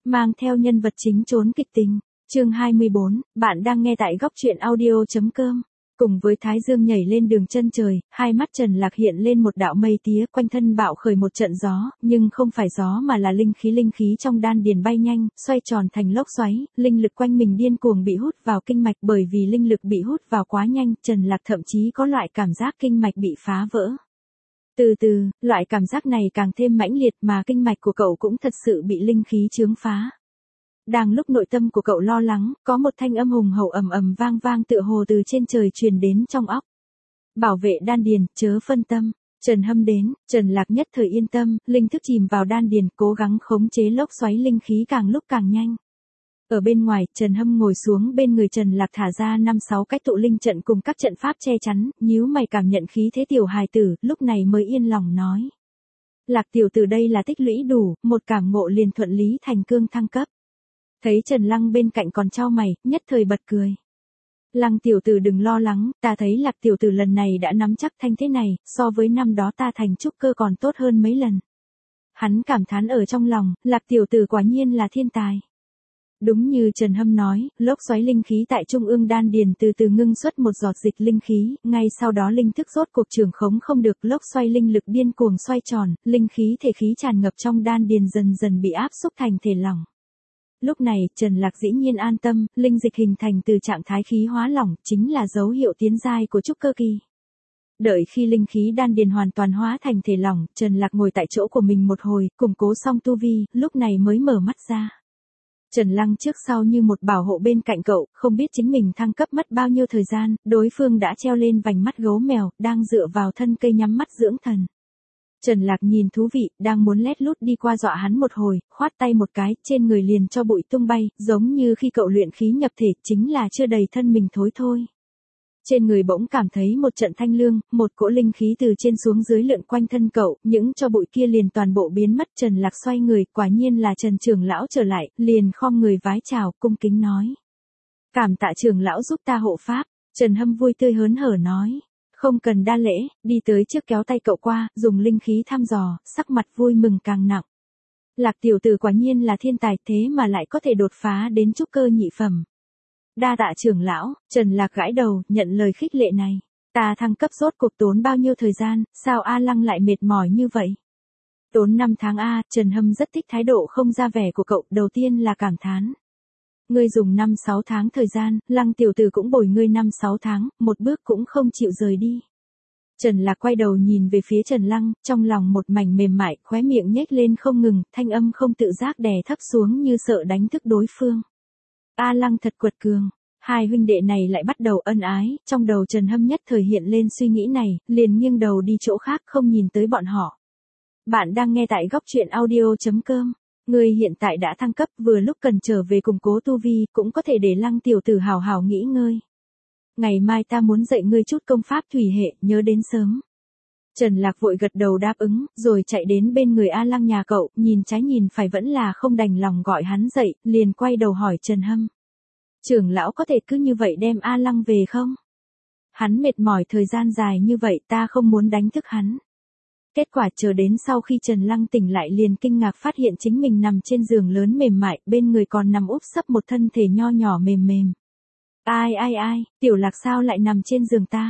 mang theo nhân vật chính trốn kịch tình. Chương 24, bạn đang nghe tại góc truyện audio.com. Cùng với thái dương nhảy lên đường chân trời, hai mắt Trần Lạc hiện lên một đạo mây tía, quanh thân bạo khởi một trận gió, nhưng không phải gió mà là linh khí trong đan điền bay nhanh, xoay tròn thành lốc xoáy, linh lực quanh mình điên cuồng bị hút vào kinh mạch, bởi vì linh lực bị hút vào quá nhanh, Trần Lạc thậm chí có loại cảm giác kinh mạch bị phá vỡ. Từ từ, loại cảm giác này càng thêm mãnh liệt mà kinh mạch của cậu cũng thật sự bị linh khí chướng phá. Đang lúc nội tâm của cậu lo lắng, có một thanh âm hùng hậu ầm ầm vang vang tựa hồ từ trên trời truyền đến trong óc. Bảo vệ đan điền, chớ phân tâm. Trần Hâm đến, Trần Lạc nhất thời yên tâm, linh thức chìm vào đan điền, cố gắng khống chế lốc xoáy linh khí càng lúc càng nhanh. Ở bên ngoài, Trần Hâm ngồi xuống bên người Trần Lạc thả ra 5-6 cách tụ linh trận cùng các trận pháp che chắn, nhíu mày cảm nhận khí thế tiểu hài tử, lúc này mới yên lòng nói. Lạc tiểu tử đây là tích lũy đủ, một cảm ngộ liền thuận lý thành cương thăng cấp. Thấy Trần Lăng bên cạnh còn chau mày, nhất thời bật cười. Lăng tiểu tử đừng lo lắng, ta thấy Lạc tiểu tử lần này đã nắm chắc thanh thế này, so với năm đó ta thành trúc cơ còn tốt hơn mấy lần. Hắn cảm thán ở trong lòng, Lạc tiểu tử quả nhiên là thiên tài. Đúng như Trần Hâm nói, lốc xoáy linh khí tại trung ương đan điền từ từ ngưng xuất một giọt dịch linh khí, ngay sau đó linh thức rốt cuộc trường khống không được, lốc xoáy linh lực điên cuồng xoay tròn, linh khí thể khí tràn ngập trong đan điền dần dần bị áp xúc thành thể lỏng. Lúc này, Trần Lạc dĩ nhiên an tâm, linh dịch hình thành từ trạng thái khí hóa lỏng, chính là dấu hiệu tiến giai của trúc cơ kỳ. Đợi khi linh khí đan điền hoàn toàn hóa thành thể lỏng, Trần Lạc ngồi tại chỗ của mình một hồi, củng cố xong tu vi, lúc này mới mở mắt ra. Trần Lăng trước sau như một bảo hộ bên cạnh cậu, không biết chính mình thăng cấp mất bao nhiêu thời gian, đối phương đã treo lên vành mắt gấu mèo, đang dựa vào thân cây nhắm mắt dưỡng thần. Trần Lạc nhìn thú vị, đang muốn lét lút đi qua dọa hắn một hồi, khoát tay một cái, trên người liền cho bụi tung bay, giống như khi cậu luyện khí nhập thể, chính là chưa đầy thân mình thối thôi. Trên người bỗng cảm thấy một trận thanh lương, một cỗ linh khí từ trên xuống dưới lượn quanh thân cậu, những cho bụi kia liền toàn bộ biến mất. Trần Lạc xoay người, quả nhiên là Trần trưởng lão trở lại, liền khom người vái chào, cung kính nói. Cảm tạ trưởng lão giúp ta hộ pháp. Trần Hâm vui tươi hớn hở nói. Không cần đa lễ, đi tới trước kéo tay cậu qua, dùng linh khí thăm dò, sắc mặt vui mừng càng nặng. Lạc tiểu tử quả nhiên là thiên tài, thế mà lại có thể đột phá đến trúc cơ nhị phẩm. Đa tạ trưởng lão. Trần Lạc gãi đầu, nhận lời khích lệ này. Ta thăng cấp rốt cuộc tốn bao nhiêu thời gian, sao A Lăng lại mệt mỏi như vậy? Tốn 5 tháng A. Trần Hâm rất thích thái độ không ra vẻ của cậu, đầu tiên là cảm thán. Ngươi dùng 5-6 tháng thời gian, Lăng tiểu tử cũng bồi ngươi 5-6 tháng, một bước cũng không chịu rời đi. Trần Lạc quay đầu nhìn về phía Trần Lăng, trong lòng một mảnh mềm mại, khóe miệng nhếch lên không ngừng, thanh âm không tự giác đè thấp xuống như sợ đánh thức đối phương. A Lăng thật quật cường. Hai huynh đệ này lại bắt đầu ân ái, trong đầu Trần Hâm nhất thời hiện lên suy nghĩ này, liền nghiêng đầu đi chỗ khác không nhìn tới bọn họ. Bạn đang nghe tại góc truyện audio.com. Ngươi hiện tại đã thăng cấp, vừa lúc cần trở về củng cố tu vi, cũng có thể để Lăng tiểu tử hào hào nghỉ ngơi. Ngày mai ta muốn dạy ngươi chút công pháp thủy hệ, nhớ đến sớm. Trần Lạc vội gật đầu đáp ứng, rồi chạy đến bên người A Lăng nhà cậu, nhìn trái nhìn phải vẫn là không đành lòng gọi hắn dậy, liền quay đầu hỏi Trần Hâm. Trưởng lão có thể cứ như vậy đem A Lăng về không? Hắn mệt mỏi thời gian dài như vậy, ta không muốn đánh thức hắn. Kết quả chờ đến sau khi Trần Lăng tỉnh lại liền kinh ngạc phát hiện chính mình nằm trên giường lớn mềm mại, bên người còn nằm úp sấp một thân thể nho nhỏ mềm mềm. Ai, tiểu Lạc sao lại nằm trên giường ta?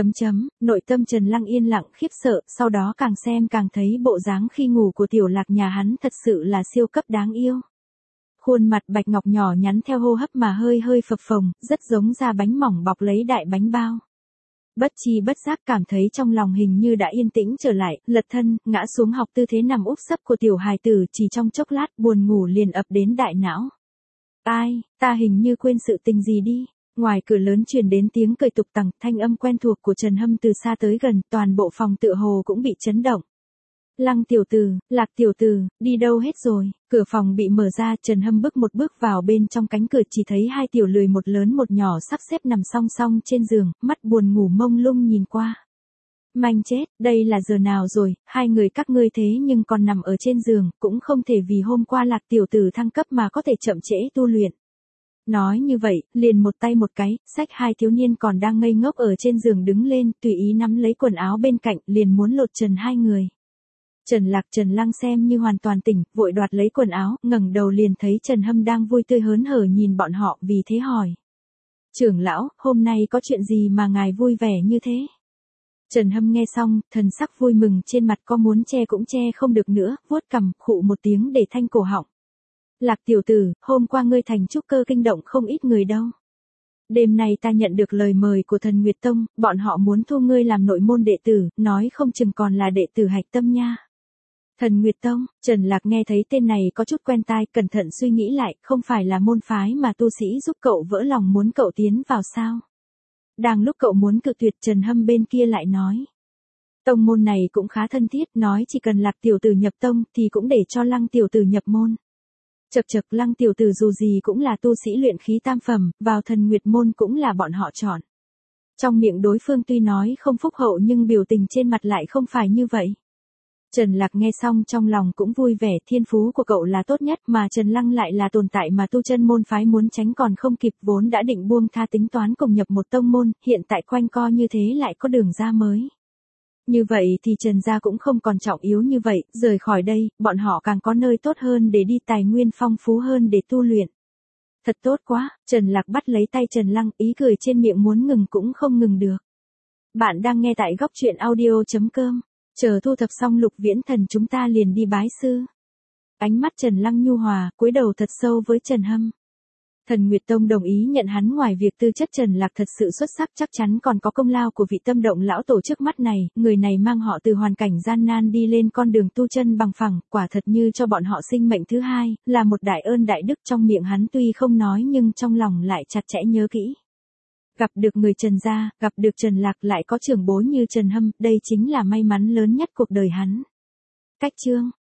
Nội tâm Trần Lăng yên lặng khiếp sợ, sau đó càng xem càng thấy bộ dáng khi ngủ của tiểu Lạc nhà hắn thật sự là siêu cấp đáng yêu. Khuôn mặt bạch ngọc nhỏ nhắn theo hô hấp mà hơi hơi phập phồng, rất giống da bánh mỏng bọc lấy đại bánh bao. Bất chi bất giác cảm thấy trong lòng hình như đã yên tĩnh trở lại, lật thân, ngã xuống học tư thế nằm úp sấp của tiểu hài tử, chỉ trong chốc lát buồn ngủ liền ập đến đại não. Ai, ta hình như quên sự tình gì đi. Ngoài cửa lớn truyền đến tiếng cười tục tằng, thanh âm quen thuộc của Trần Hâm từ xa tới gần, toàn bộ phòng tựa hồ cũng bị chấn động. Lăng tiểu tử, Lạc tiểu tử, đi đâu hết rồi? Cửa phòng bị mở ra, Trần Hâm bước một bước vào bên trong cánh cửa, chỉ thấy hai tiểu lười một lớn một nhỏ sắp xếp nằm song song trên giường, mắt buồn ngủ mông lung nhìn qua. Manh chết, đây là giờ nào rồi, hai người các ngươi thế nhưng còn nằm ở trên giường, cũng không thể vì hôm qua Lạc tiểu tử thăng cấp mà có thể chậm trễ tu luyện. Nói như vậy, liền một tay một cái, xách hai thiếu niên còn đang ngây ngốc ở trên giường đứng lên, tùy ý nắm lấy quần áo bên cạnh, liền muốn lột trần hai người. Trần Lăng xem như hoàn toàn tỉnh, vội đoạt lấy quần áo, ngẩng đầu liền thấy Trần Hâm đang vui tươi hớn hở nhìn bọn họ, vì thế hỏi. Trưởng lão, hôm nay có chuyện gì mà ngài vui vẻ như thế? Trần Hâm nghe xong, thần sắc vui mừng trên mặt có muốn che cũng che không được nữa, vuốt cằm, khụ một tiếng để thanh cổ họng. Lạc tiểu tử, hôm qua ngươi thành trúc cơ kinh động không ít người đâu. Đêm nay ta nhận được lời mời của Thần Nguyệt Tông, bọn họ muốn thu ngươi làm nội môn đệ tử, nói không chừng còn là đệ tử hạch tâm nha. Thần Nguyệt Tông, Trần Lạc nghe thấy tên này có chút quen tai, cẩn thận suy nghĩ lại, không phải là môn phái mà tu sĩ giúp cậu vỡ lòng muốn cậu tiến vào sao? Đang lúc cậu muốn cự tuyệt, Trần Hâm bên kia lại nói. Tông môn này cũng khá thân thiết, nói chỉ cần Lạc tiểu tử nhập tông thì cũng để cho Lăng tiểu tử nhập môn. Chậc Lăng tiểu tử dù gì cũng là tu sĩ luyện khí tam phẩm, vào Thần Nguyệt môn cũng là bọn họ chọn. Trong miệng đối phương tuy nói không phúc hậu nhưng biểu tình trên mặt lại không phải như vậy. Trần Lạc nghe xong trong lòng cũng vui vẻ, thiên phú của cậu là tốt nhất mà Trần Lăng lại là tồn tại mà tu chân môn phái muốn tránh còn không kịp, vốn đã định buông tha tính toán cùng nhập một tông môn, hiện tại quanh co như thế lại có đường ra mới. Như vậy thì Trần gia cũng không còn trọng yếu như vậy, rời khỏi đây, bọn họ càng có nơi tốt hơn để đi, tài nguyên phong phú hơn để tu luyện. Thật tốt quá, Trần Lạc bắt lấy tay Trần Lăng, ý cười trên miệng muốn ngừng cũng không ngừng được. Bạn đang nghe tại góc truyện audio.com. Chờ thu thập xong Lục Viễn Thần chúng ta liền đi bái sư. Ánh mắt Trần Lăng nhu hòa, cúi đầu thật sâu với Trần Hâm. Thần Nguyệt Tông đồng ý nhận hắn, ngoài việc tư chất Trần Lạc thật sự xuất sắc chắc chắn còn có công lao của vị tâm động lão tổ trước mắt này, người này mang họ từ hoàn cảnh gian nan đi lên con đường tu chân bằng phẳng, quả thật như cho bọn họ sinh mệnh thứ hai, là một đại ơn đại đức. Trong miệng hắn tuy không nói nhưng trong lòng lại chặt chẽ nhớ kỹ. Gặp được người Trần gia, gặp được Trần Lạc, lại có trưởng bối như Trần Hâm, đây chính là may mắn lớn nhất cuộc đời hắn. Cách chương